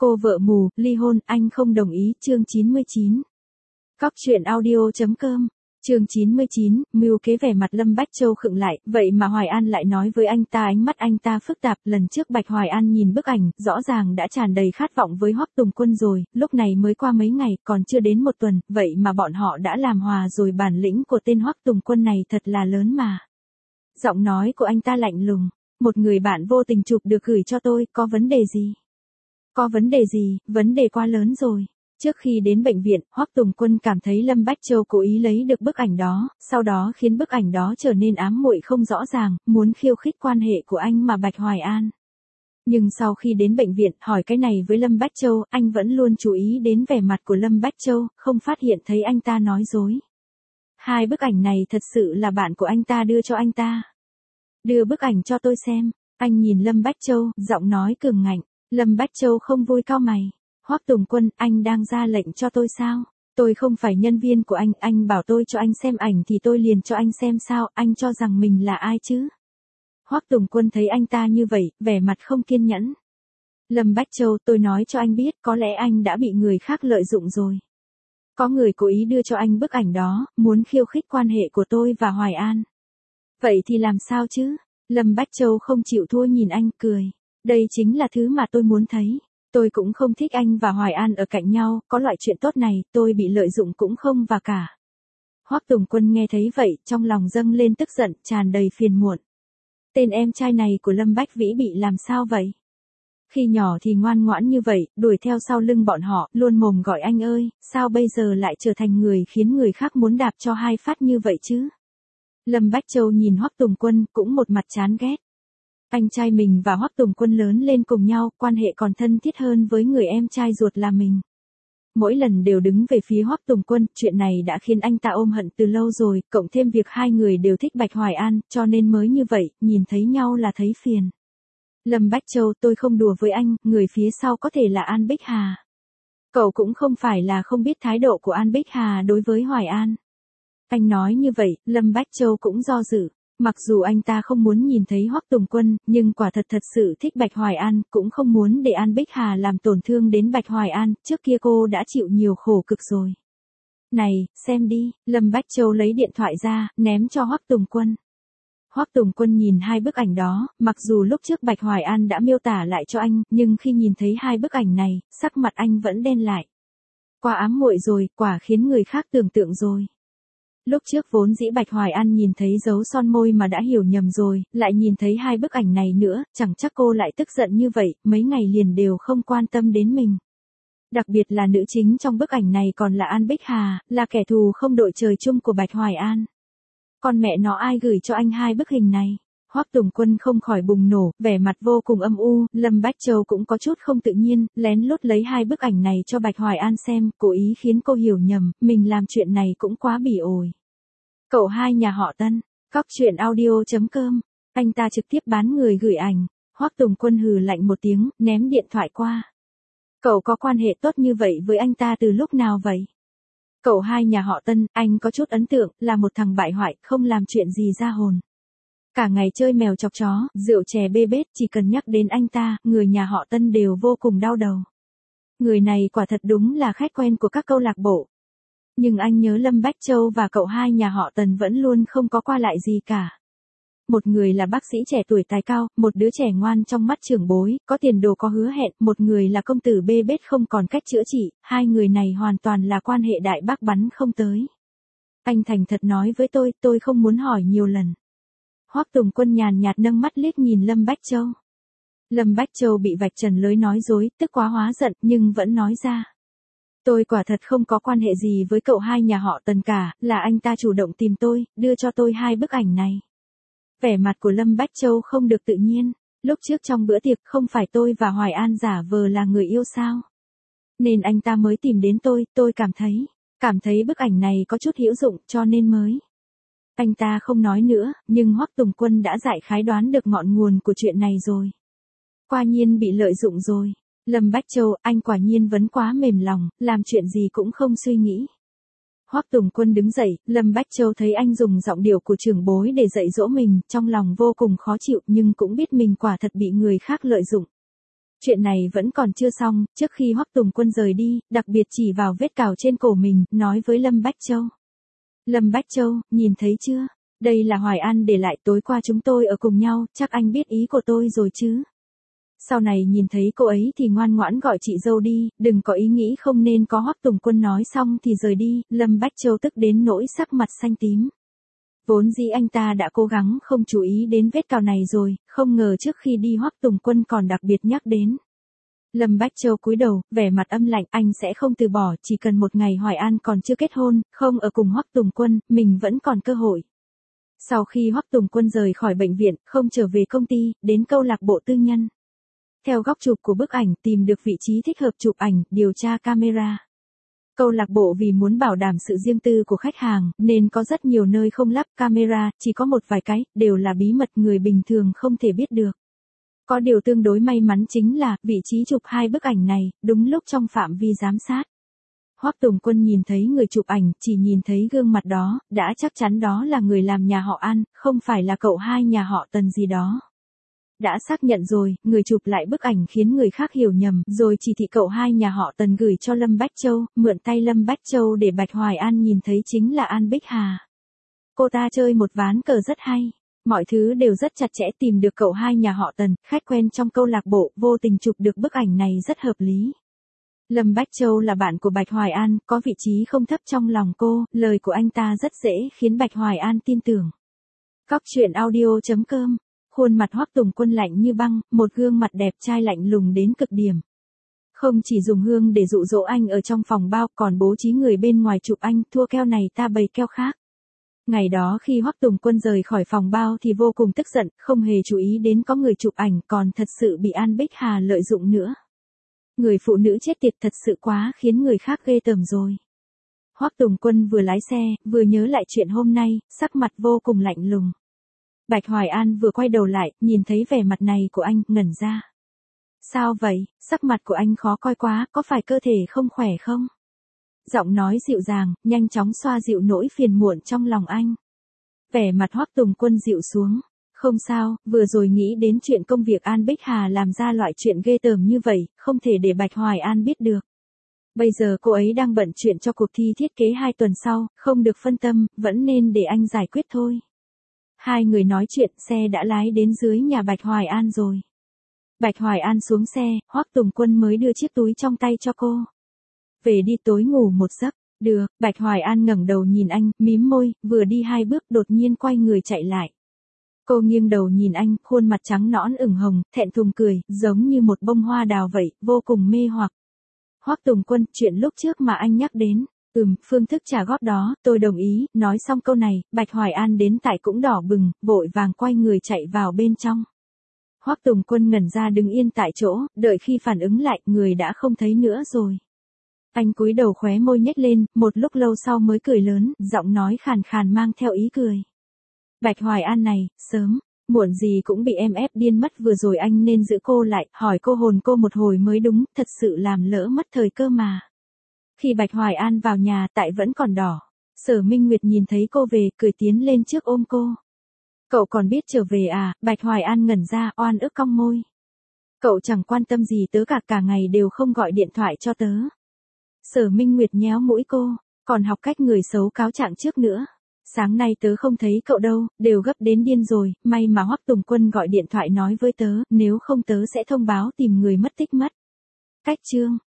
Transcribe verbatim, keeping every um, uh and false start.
Cô vợ mù, ly hôn, anh không đồng ý, chương chín mươi chín. Cóc truyện audio.com, chương chín mươi chín, mưu kế. Vẻ mặt Lâm Bách Châu khựng lại, vậy mà Hoài An lại nói với anh ta, ánh mắt anh ta phức tạp. Lần trước Bạch Hoài An nhìn bức ảnh, rõ ràng đã tràn đầy khát vọng với Hoắc Tùng Quân rồi, lúc này mới qua mấy ngày, còn chưa đến một tuần, vậy mà bọn họ đã làm hòa rồi. Bản lĩnh của tên Hoắc Tùng Quân này thật là lớn mà. Giọng nói của anh ta lạnh lùng, một người bạn vô tình chụp được gửi cho tôi, có vấn đề gì? Có vấn đề gì, vấn đề quá lớn rồi. Trước khi đến bệnh viện, Hoắc Tùng Quân cảm thấy Lâm Bách Châu cố ý lấy được bức ảnh đó, sau đó khiến bức ảnh đó trở nên ám muội không rõ ràng, muốn khiêu khích quan hệ của anh mà Bạch Hoài An. Nhưng sau khi đến bệnh viện, hỏi cái này với Lâm Bách Châu, anh vẫn luôn chú ý đến vẻ mặt của Lâm Bách Châu, không phát hiện thấy anh ta nói dối. Hai bức ảnh này thật sự là bạn của anh ta đưa cho anh ta. Đưa bức ảnh cho tôi xem. Anh nhìn Lâm Bách Châu, giọng nói cường ngạnh. Lâm Bách Châu không vui cau mày. Hoắc Tùng Quân, anh đang ra lệnh cho tôi sao? Tôi không phải nhân viên của anh, anh bảo tôi cho anh xem ảnh thì tôi liền cho anh xem sao, anh cho rằng mình là ai chứ? Hoắc Tùng Quân thấy anh ta như vậy, vẻ mặt không kiên nhẫn. Lâm Bách Châu, tôi nói cho anh biết, có lẽ anh đã bị người khác lợi dụng rồi. Có người cố ý đưa cho anh bức ảnh đó, muốn khiêu khích quan hệ của tôi và Hoài An. Vậy thì làm sao chứ? Lâm Bách Châu không chịu thua nhìn anh, cười. Đây chính là thứ mà tôi muốn thấy. Tôi cũng không thích anh và Hoài An ở cạnh nhau, có loại chuyện tốt này, tôi bị lợi dụng cũng không và cả. Hoắc Tùng Quân nghe thấy vậy, trong lòng dâng lên tức giận, tràn đầy phiền muộn. Tên em trai này của Lâm Bách Vĩ bị làm sao vậy? Khi nhỏ thì ngoan ngoãn như vậy, đuổi theo sau lưng bọn họ, luôn mồm gọi anh ơi, sao bây giờ lại trở thành người khiến người khác muốn đạp cho hai phát như vậy chứ? Lâm Bách Châu nhìn Hoắc Tùng Quân, cũng một mặt chán ghét. Anh trai mình và Hoắc Tùng Quân lớn lên cùng nhau, quan hệ còn thân thiết hơn với người em trai ruột là mình. Mỗi lần đều đứng về phía Hoắc Tùng Quân, chuyện này đã khiến anh ta ôm hận từ lâu rồi, cộng thêm việc hai người đều thích Bạch Hoài An, cho nên mới như vậy, nhìn thấy nhau là thấy phiền. Lâm Bách Châu, tôi không đùa với anh, người phía sau có thể là An Bích Hà. Cậu cũng không phải là không biết thái độ của An Bích Hà đối với Hoài An. Anh nói như vậy, Lâm Bách Châu cũng do dự. Mặc dù anh ta không muốn nhìn thấy Hoắc Tùng Quân, nhưng quả thật thật sự thích Bạch Hoài An, cũng không muốn để An Bích Hà làm tổn thương đến Bạch Hoài An, trước kia cô đã chịu nhiều khổ cực rồi. Này, xem đi, Lâm Bách Châu lấy điện thoại ra, ném cho Hoắc Tùng Quân. Hoắc Tùng Quân nhìn hai bức ảnh đó, mặc dù lúc trước Bạch Hoài An đã miêu tả lại cho anh, nhưng khi nhìn thấy hai bức ảnh này, sắc mặt anh vẫn đen lại. Quá ám muội rồi, quả khiến người khác tưởng tượng rồi. Lúc trước vốn dĩ Bạch Hoài An nhìn thấy dấu son môi mà đã hiểu nhầm rồi, lại nhìn thấy hai bức ảnh này nữa, chẳng chắc cô lại tức giận như vậy, mấy ngày liền đều không quan tâm đến mình. Đặc biệt là nữ chính trong bức ảnh này còn là An Bích Hà, là kẻ thù không đội trời chung của Bạch Hoài An. Con mẹ nó ai gửi cho anh hai bức hình này? Hoắc Tùng Quân không khỏi bùng nổ, vẻ mặt vô cùng âm u, Lâm Bách Châu cũng có chút không tự nhiên, lén lút lấy hai bức ảnh này cho Bạch Hoài An xem, cố ý khiến cô hiểu nhầm, mình làm chuyện này cũng quá bỉ ổi. Cậu hai nhà họ Tân, cóc truyện audio.com, anh ta trực tiếp bán người gửi ảnh, Hoắc Tùng Quân hừ lạnh một tiếng, ném điện thoại qua. Cậu có quan hệ tốt như vậy với anh ta từ lúc nào vậy? Cậu hai nhà họ Tân, anh có chút ấn tượng, là một thằng bại hoại, không làm chuyện gì ra hồn. Cả ngày chơi mèo chọc chó, rượu chè bê bết, chỉ cần nhắc đến anh ta, người nhà họ Tân đều vô cùng đau đầu. Người này quả thật đúng là khách quen của các câu lạc bộ. Nhưng anh nhớ Lâm Bách Châu và cậu hai nhà họ Tần vẫn luôn không có qua lại gì cả. Một người là bác sĩ trẻ tuổi tài cao, một đứa trẻ ngoan trong mắt trưởng bối, có tiền đồ có hứa hẹn, một người là công tử bê bết không còn cách chữa trị, hai người này hoàn toàn là quan hệ đại bác bắn không tới. Anh thành thật nói với tôi, tôi không muốn hỏi nhiều lần. Hoắc Tùng Quân nhàn nhạt nâng mắt liếc nhìn Lâm Bách Châu. Lâm Bách Châu bị vạch trần lưới nói dối, tức quá hóa giận, nhưng vẫn nói ra. Tôi quả thật không có quan hệ gì với cậu hai nhà họ Tần cả, là anh ta chủ động tìm tôi, đưa cho tôi hai bức ảnh này. Vẻ mặt của Lâm Bách Châu không được tự nhiên, lúc trước trong bữa tiệc không phải tôi và Hoài An giả vờ là người yêu sao? Nên anh ta mới tìm đến tôi, tôi cảm thấy, cảm thấy bức ảnh này có chút hữu dụng cho nên mới. Anh ta không nói nữa, nhưng Hoắc Tùng Quân đã đại khái đoán được ngọn nguồn của chuyện này rồi. Quả nhiên bị lợi dụng rồi. Lâm Bách Châu, anh quả nhiên vẫn quá mềm lòng, làm chuyện gì cũng không suy nghĩ. Hoắc Tùng Quân đứng dậy, Lâm Bách Châu thấy anh dùng giọng điệu của trưởng bối để dạy dỗ mình, trong lòng vô cùng khó chịu nhưng cũng biết mình quả thật bị người khác lợi dụng. Chuyện này vẫn còn chưa xong, trước khi Hoắc Tùng Quân rời đi, đặc biệt chỉ vào vết cào trên cổ mình, nói với Lâm Bách Châu. Lâm Bách Châu, nhìn thấy chưa? Đây là Hoài An để lại, tối qua chúng tôi ở cùng nhau, chắc anh biết ý của tôi rồi chứ? Sau này nhìn thấy cô ấy thì ngoan ngoãn gọi chị dâu đi, đừng có ý nghĩ không nên có. Hoắc Tùng Quân nói xong thì rời đi, Lâm Bách Châu tức đến nỗi sắc mặt xanh tím. Vốn dĩ anh ta đã cố gắng không chú ý đến vết cào này rồi, không ngờ trước khi đi Hoắc Tùng Quân còn đặc biệt nhắc đến. Lâm Bách Châu cúi đầu, vẻ mặt âm lạnh, anh sẽ không từ bỏ, chỉ cần một ngày Hoài An còn chưa kết hôn, không ở cùng Hoắc Tùng Quân, mình vẫn còn cơ hội. Sau khi Hoắc Tùng Quân rời khỏi bệnh viện, không trở về công ty, đến câu lạc bộ tư nhân. Theo góc chụp của bức ảnh, tìm được vị trí thích hợp chụp ảnh, điều tra camera. Câu lạc bộ vì muốn bảo đảm sự riêng tư của khách hàng, nên có rất nhiều nơi không lắp camera, chỉ có một vài cái, đều là bí mật người bình thường không thể biết được. Có điều tương đối may mắn chính là, vị trí chụp hai bức ảnh này, đúng lúc trong phạm vi giám sát. Hoắc Tùng Quân nhìn thấy người chụp ảnh, chỉ nhìn thấy gương mặt đó, đã chắc chắn đó là người làm nhà họ An, không phải là cậu hai nhà họ Tần gì đó. Đã xác nhận rồi, người chụp lại bức ảnh khiến người khác hiểu nhầm, rồi chỉ thị cậu hai nhà họ Tần gửi cho Lâm Bách Châu, mượn tay Lâm Bách Châu để Bạch Hoài An nhìn thấy chính là An Bích Hà. Cô ta chơi một ván cờ rất hay. Mọi thứ đều rất chặt chẽ, tìm được cậu hai nhà họ Tần, khách quen trong câu lạc bộ, vô tình chụp được bức ảnh này rất hợp lý. Lâm Bách Châu là bạn của Bạch Hoài An, có vị trí không thấp trong lòng cô, lời của anh ta rất dễ khiến Bạch Hoài An tin tưởng. Cóc truyện audio chấm com. Khuôn mặt Hoắc Tùng Quân lạnh như băng, một gương mặt đẹp trai lạnh lùng đến cực điểm. Không chỉ dùng hương để dụ dỗ anh ở trong phòng bao, còn bố trí người bên ngoài chụp anh, thua keo này ta bày keo khác. Ngày đó khi Hoắc Tùng Quân rời khỏi phòng bao thì vô cùng tức giận, không hề chú ý đến có người chụp ảnh, còn thật sự bị An Bích Hà lợi dụng nữa. Người phụ nữ chết tiệt thật sự quá khiến người khác ghê tởm rồi. Hoắc Tùng Quân vừa lái xe, vừa nhớ lại chuyện hôm nay, sắc mặt vô cùng lạnh lùng. Bạch Hoài An vừa quay đầu lại, nhìn thấy vẻ mặt này của anh, ngẩn ra. Sao vậy, sắc mặt của anh khó coi quá, có phải cơ thể không khỏe không? Giọng nói dịu dàng, nhanh chóng xoa dịu nỗi phiền muộn trong lòng anh. Vẻ mặt Hoắc Tùng Quân dịu xuống. Không sao, vừa rồi nghĩ đến chuyện công việc An Bích Hà làm ra loại chuyện ghê tởm như vậy, không thể để Bạch Hoài An biết được. Bây giờ cô ấy đang bận chuyện cho cuộc thi thiết kế hai tuần sau, không được phân tâm, vẫn nên để anh giải quyết thôi. Hai người nói chuyện, xe đã lái đến dưới nhà Bạch Hoài An rồi. Bạch Hoài An xuống xe, Hoắc Tùng Quân mới đưa chiếc túi trong tay cho cô. Về đi, tối ngủ một giấc. Được, Bạch Hoài An ngẩng đầu nhìn anh, mím môi, vừa đi hai bước đột nhiên quay người chạy lại. Cô nghiêng đầu nhìn anh, khuôn mặt trắng nõn ửng hồng, thẹn thùng cười, giống như một bông hoa đào vậy, vô cùng mê hoặc. Hoắc Tùng Quân, chuyện lúc trước mà anh nhắc đến. Ừm, phương thức trả góp đó, tôi đồng ý. Nói xong câu này, Bạch Hoài An đến tại cũng đỏ bừng, vội vàng quay người chạy vào bên trong. Hoắc Tùng Quân ngẩn ra đứng yên tại chỗ, đợi khi phản ứng lại, người đã không thấy nữa rồi. Anh cúi đầu khóe môi nhếch lên, một lúc lâu sau mới cười lớn, giọng nói khàn khàn mang theo ý cười. Bạch Hoài An này, sớm, muộn gì cũng bị em ép điên mất, vừa rồi anh nên giữ cô lại, hỏi cô hồn cô một hồi mới đúng, thật sự làm lỡ mất thời cơ mà. Khi Bạch Hoài An vào nhà, tại vẫn còn đỏ. Sở Minh Nguyệt nhìn thấy cô về, cười tiến lên trước ôm cô. Cậu còn biết trở về à? Bạch Hoài An ngẩn ra, oan ức cong môi. Cậu chẳng quan tâm gì tớ cả, cả ngày đều không gọi điện thoại cho tớ. Sở Minh Nguyệt nhéo mũi cô, còn học cách người xấu cáo trạng trước nữa. Sáng nay tớ không thấy cậu đâu, đều gấp đến điên rồi, may mà Hoắc Tùng Quân gọi điện thoại nói với tớ, nếu không tớ sẽ thông báo tìm người mất tích mất. Cách chương